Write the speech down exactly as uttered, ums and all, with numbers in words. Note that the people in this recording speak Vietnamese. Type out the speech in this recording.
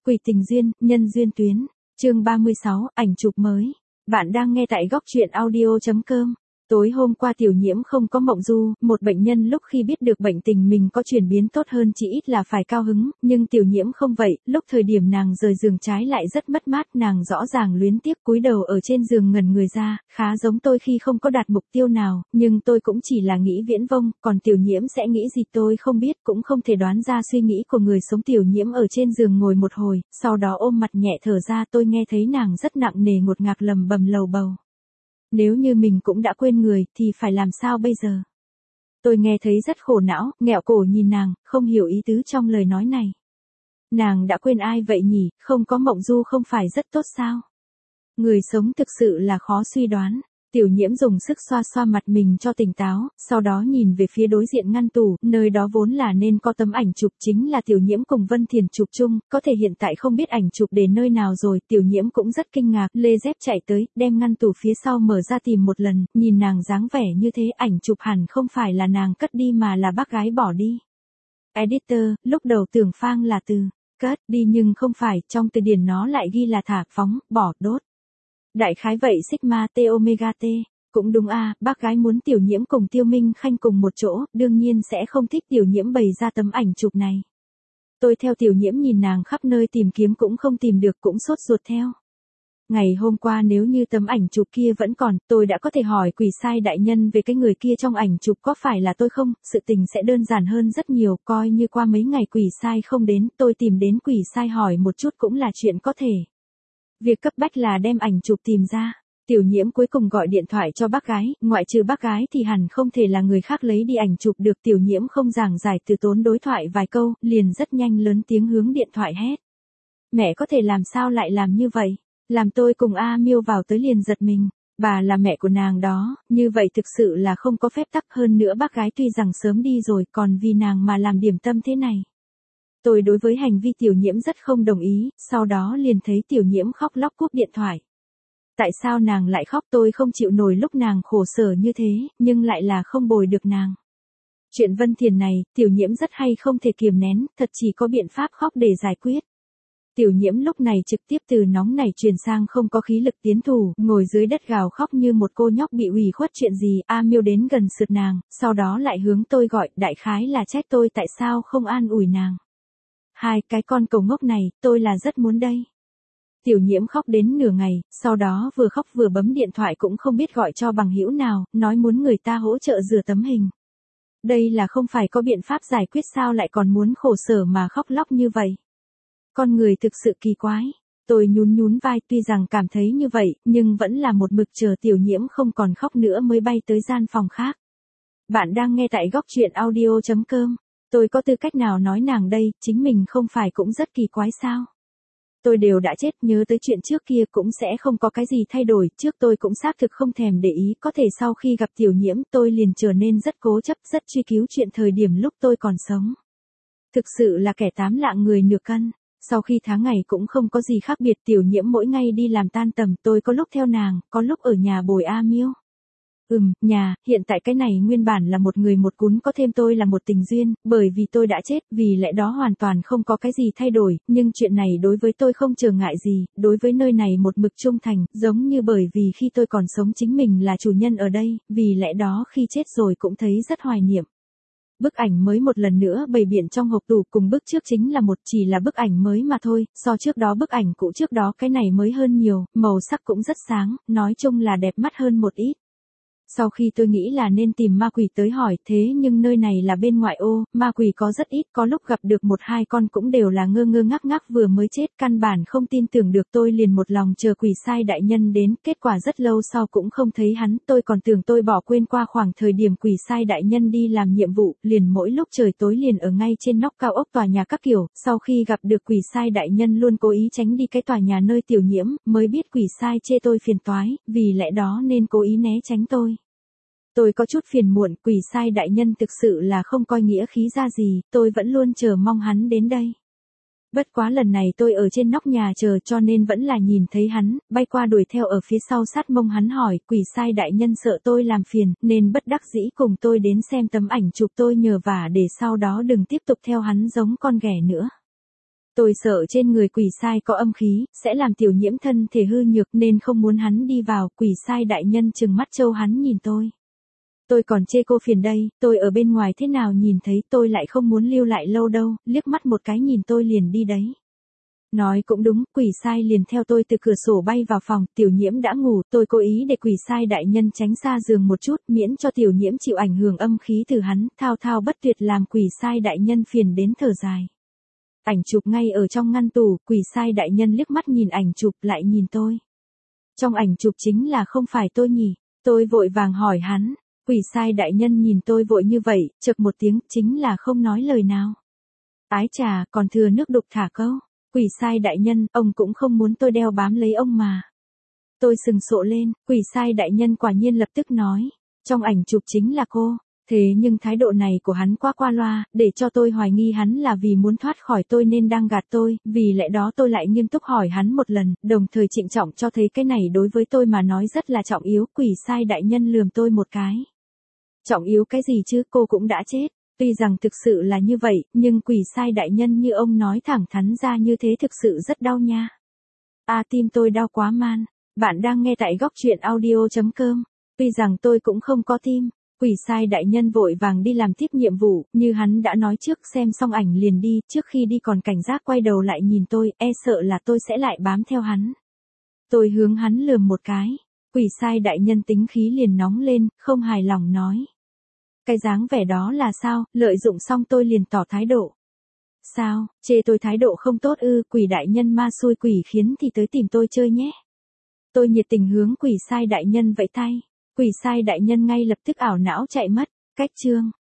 Quỷ tình duyên, nhân duyên tuyến. Chương ba mươi sáu, ảnh chụp mới. Bạn đang nghe tại góc truyện audio chấm com. Tối hôm qua Tiểu Nhiễm không có mộng du, một bệnh nhân lúc khi biết được bệnh tình mình có chuyển biến tốt hơn chỉ ít là phải cao hứng, nhưng Tiểu Nhiễm không vậy, lúc thời điểm nàng rời giường trái lại rất mất mát, nàng rõ ràng luyến tiếc cúi đầu ở trên giường ngẩn người ra, khá giống tôi khi không có đạt mục tiêu nào, nhưng tôi cũng chỉ là nghĩ viễn vông, còn Tiểu Nhiễm sẽ nghĩ gì tôi không biết, cũng không thể đoán ra suy nghĩ của người sống. Tiểu Nhiễm ở trên giường ngồi một hồi, sau đó ôm mặt nhẹ thở ra, tôi nghe thấy nàng rất nặng nề ngột ngạt lầm bầm lầu bầu. Nếu như mình cũng đã quên người, thì phải làm sao bây giờ? Tôi nghe thấy rất khổ não, nghẹo cổ nhìn nàng, không hiểu ý tứ trong lời nói này. Nàng đã quên ai vậy nhỉ, không có mộng du không phải rất tốt sao? Người sống thực sự là khó suy đoán. Tiểu Nhiễm dùng sức xoa xoa mặt mình cho tỉnh táo, sau đó nhìn về phía đối diện ngăn tủ, nơi đó vốn là nên có tấm ảnh chụp chính là Tiểu Nhiễm cùng Vân Thiền chụp chung, có thể hiện tại không biết ảnh chụp để nơi nào rồi. Tiểu Nhiễm cũng rất kinh ngạc, lê dép chạy tới, đem ngăn tủ phía sau mở ra tìm một lần, nhìn nàng dáng vẻ như thế ảnh chụp hẳn không phải là nàng cất đi mà là bác gái bỏ đi. Editor, lúc đầu tưởng phang là từ cất đi nhưng không phải, trong từ điển nó lại ghi là thả, phóng, bỏ, đốt. Đại khái vậy sigma t omega t, cũng đúng a, à, bác gái muốn Tiểu Nhiễm cùng Tiêu Minh Khanh cùng một chỗ, đương nhiên sẽ không thích Tiểu Nhiễm bày ra tấm ảnh chụp này. Tôi theo Tiểu Nhiễm nhìn nàng khắp nơi tìm kiếm cũng không tìm được, cũng sốt ruột theo. Ngày hôm qua nếu như tấm ảnh chụp kia vẫn còn, tôi đã có thể hỏi quỷ sai đại nhân về cái người kia trong ảnh chụp có phải là tôi không, sự tình sẽ đơn giản hơn rất nhiều, coi như qua mấy ngày quỷ sai không đến, tôi tìm đến quỷ sai hỏi một chút cũng là chuyện có thể. Việc cấp bách là đem ảnh chụp tìm ra. Tiểu Nhiễm cuối cùng gọi điện thoại cho bác gái, ngoại trừ bác gái thì hẳn không thể là người khác lấy đi ảnh chụp được. Tiểu Nhiễm không giảng giải từ tốn đối thoại vài câu, liền rất nhanh lớn tiếng hướng điện thoại hét. Mẹ có thể làm sao lại làm như vậy? Làm tôi cùng A Miêu vào tới liền giật mình. Bà là mẹ của nàng đó, như vậy thực sự là không có phép tắc, hơn nữa bác gái tuy rằng sớm đi rồi còn vì nàng mà làm điểm tâm thế này. Tôi đối với hành vi Tiểu Nhiễm rất không đồng ý, sau đó liền thấy Tiểu Nhiễm khóc lóc cúp điện thoại. Tại sao nàng lại khóc, tôi không chịu nổi lúc nàng khổ sở như thế, nhưng lại là không bồi được nàng. Chuyện Vân Thiền này, Tiểu Nhiễm rất hay không thể kiềm nén, thật chỉ có biện pháp khóc để giải quyết. Tiểu Nhiễm lúc này trực tiếp từ nóng nảy truyền sang không có khí lực tiến thủ, ngồi dưới đất gào khóc như một cô nhóc bị ủy khuất chuyện gì. A Miêu đến gần sượt nàng, sau đó lại hướng tôi gọi, đại khái là trách tôi tại sao không an ủi nàng. Hai cái con cẩu ngốc này, tôi là rất muốn đây. Tiểu Nhiễm khóc đến nửa ngày, sau đó vừa khóc vừa bấm điện thoại cũng không biết gọi cho bằng hữu nào, nói muốn người ta hỗ trợ rửa tấm hình. Đây là không phải có biện pháp giải quyết sao lại còn muốn khổ sở mà khóc lóc như vậy. Con người thực sự kỳ quái. Tôi nhún nhún vai, tuy rằng cảm thấy như vậy, nhưng vẫn là một mực chờ Tiểu Nhiễm không còn khóc nữa mới bay tới gian phòng khác. Bạn đang nghe tại góc truyện audio chấm com. Tôi có tư cách nào nói nàng đây, chính mình không phải cũng rất kỳ quái sao? Tôi đều đã chết, nhớ tới chuyện trước kia cũng sẽ không có cái gì thay đổi, trước tôi cũng xác thực không thèm để ý, có thể sau khi gặp Tiểu Nhiễm tôi liền trở nên rất cố chấp, rất truy cứu chuyện thời điểm lúc tôi còn sống. Thực sự là kẻ tám lạng người nửa cân. Sau khi tháng ngày cũng không có gì khác biệt, Tiểu Nhiễm mỗi ngày đi làm tan tầm, tôi có lúc theo nàng, có lúc ở nhà bồi A Miêu. Ừm, nhà, hiện tại cái này nguyên bản là một người một cún, có thêm tôi là một tình duyên, bởi vì tôi đã chết, vì lẽ đó hoàn toàn không có cái gì thay đổi, nhưng chuyện này đối với tôi không trở ngại gì, đối với nơi này một mực trung thành, giống như bởi vì khi tôi còn sống chính mình là chủ nhân ở đây, vì lẽ đó khi chết rồi cũng thấy rất hoài niệm. Bức ảnh mới một lần nữa bày biện trong hộp tủ, cùng bức trước chính là một, chỉ là bức ảnh mới mà thôi, so trước đó bức ảnh cũ trước đó cái này mới hơn nhiều, màu sắc cũng rất sáng, nói chung là đẹp mắt hơn một ít. Sau khi tôi nghĩ là nên tìm ma quỷ tới hỏi, thế nhưng nơi này là bên ngoại ô, ma quỷ có rất ít, có lúc gặp được một hai con cũng đều là ngơ ngơ ngác ngác vừa mới chết, căn bản không tin tưởng được. Tôi liền một lòng chờ quỷ sai đại nhân đến, kết quả rất lâu sau cũng không thấy hắn, tôi còn tưởng tôi bỏ quên qua khoảng thời điểm quỷ sai đại nhân đi làm nhiệm vụ, liền mỗi lúc trời tối liền ở ngay trên nóc cao ốc tòa nhà các kiểu, sau khi gặp được quỷ sai đại nhân luôn cố ý tránh đi cái tòa nhà nơi Tiểu Nhiễm, mới biết quỷ sai chê tôi phiền toái, vì lẽ đó nên cố ý né tránh tôi. Tôi có chút phiền muộn, quỷ sai đại nhân thực sự là không coi nghĩa khí ra gì, tôi vẫn luôn chờ mong hắn đến đây. Bất quá lần này tôi ở trên nóc nhà chờ cho nên vẫn là nhìn thấy hắn, bay qua đuổi theo ở phía sau sát mông hắn hỏi, quỷ sai đại nhân sợ tôi làm phiền, nên bất đắc dĩ cùng tôi đến xem tấm ảnh chụp tôi nhờ vả để sau đó đừng tiếp tục theo hắn giống con ghẻ nữa. Tôi sợ trên người quỷ sai có âm khí, sẽ làm tiểu nhiễm thân thể hư nhược nên không muốn hắn đi vào. Quỷ sai đại nhân trừng mắt trâu hắn nhìn tôi. Tôi còn chê cô phiền đây, tôi ở bên ngoài thế nào nhìn thấy, tôi lại không muốn lưu lại lâu đâu, liếc mắt một cái nhìn tôi liền đi đấy. Nói cũng đúng, quỷ sai liền theo tôi từ cửa sổ bay vào phòng, tiểu nhiễm đã ngủ, tôi cố ý để quỷ sai đại nhân tránh xa giường một chút, miễn cho tiểu nhiễm chịu ảnh hưởng âm khí từ hắn, thao thao bất tuyệt làm quỷ sai đại nhân phiền đến thở dài. Ảnh chụp ngay ở trong ngăn tủ, quỷ sai đại nhân liếc mắt nhìn ảnh chụp lại nhìn tôi. Trong ảnh chụp chính là không phải tôi nhỉ, tôi vội vàng hỏi hắn, quỷ sai đại nhân nhìn tôi vội như vậy, chợt một tiếng, chính là không nói lời nào. Ái chà, còn thừa nước đục thả câu. Quỷ sai đại nhân, ông cũng không muốn tôi đeo bám lấy ông mà. Tôi sừng sộ lên, quỷ sai đại nhân quả nhiên lập tức nói, trong ảnh chụp chính là cô. Thế nhưng thái độ này của hắn quá qua loa, để cho tôi hoài nghi hắn là vì muốn thoát khỏi tôi nên đang gạt tôi, vì lẽ đó tôi lại nghiêm túc hỏi hắn một lần, đồng thời trịnh trọng cho thấy cái này đối với tôi mà nói rất là trọng yếu. Quỷ sai đại nhân lườm tôi một cái. Trọng yếu cái gì chứ, cô cũng đã chết. Tuy rằng thực sự là như vậy, nhưng quỷ sai đại nhân như ông nói thẳng thắn ra như thế thực sự rất đau nha. À, tim tôi đau quá man. Bạn đang nghe tại góc truyện audio chấm com. Tuy rằng tôi cũng không có tim. Quỷ sai đại nhân vội vàng đi làm tiếp nhiệm vụ, như hắn đã nói trước, xem xong ảnh liền đi, trước khi đi còn cảnh giác quay đầu lại nhìn tôi, e sợ là tôi sẽ lại bám theo hắn. Tôi hướng hắn lườm một cái. Quỷ sai đại nhân tính khí liền nóng lên, không hài lòng nói. Cái dáng vẻ đó là sao, lợi dụng xong tôi liền tỏ thái độ. Sao, chê tôi thái độ không tốt ư, quỷ đại nhân ma xui quỷ khiến thì tới tìm tôi chơi nhé. Tôi nhiệt tình hướng quỷ sai đại nhân vẫy tay. Quỷ sai đại nhân ngay lập tức ảo não chạy mất. Cách chương